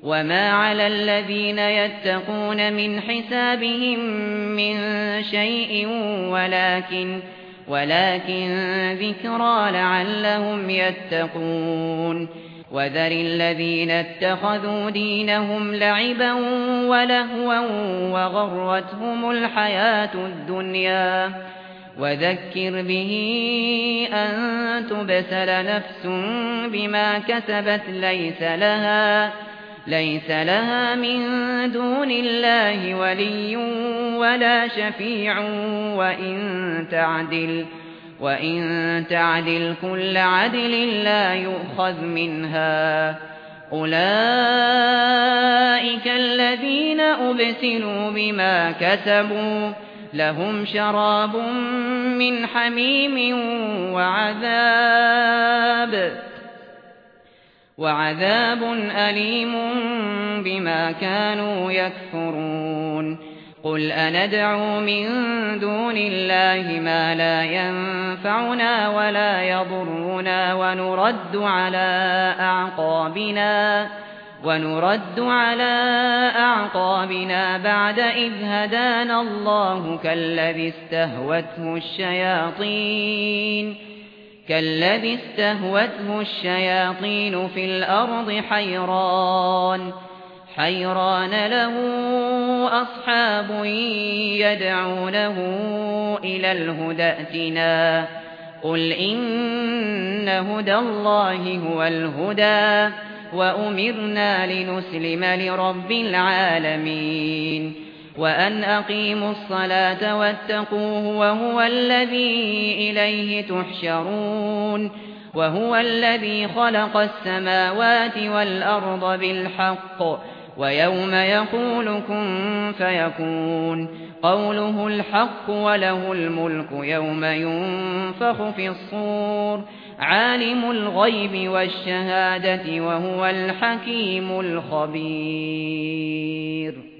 وما على الذين يتقون من حسابهم من شيء ولكن ذكرى لعلهم يتقون وذر الذين اتخذوا دينهم لعبا ولهوا وغرتهم الحياة الدنيا وذكر به أن تبسل نفس بما كسبت ليس لها من دون الله ولي ولا شفيع وإن تعدل كل عدل لا يؤخذ منها أولئك الذين أبسلوا بما كسبوا لهم شراب من حميم وعذاب أليم بما كانوا يكفرون قل أندعو من دون الله ما لا ينفعنا ولا يضرنا ونرد على أعقابنا بعد إذ هدانا الله كالذي استهوته الشياطين في الأرض حيران له أصحاب يدعونه إلى الهدى ائتنا قل إن هدى الله هو الهدى وأمرنا لنسلم لرب العالمين وأن أقيموا الصلاة واتقوه وهو الذي إليه تحشرون وهو الذي خلق السماوات والأرض بالحق ويوم يقول كن فيكون قوله الحق وله الملك يوم ينفخ في الصور عالم الغيب والشهادة وهو الحكيم الخبير.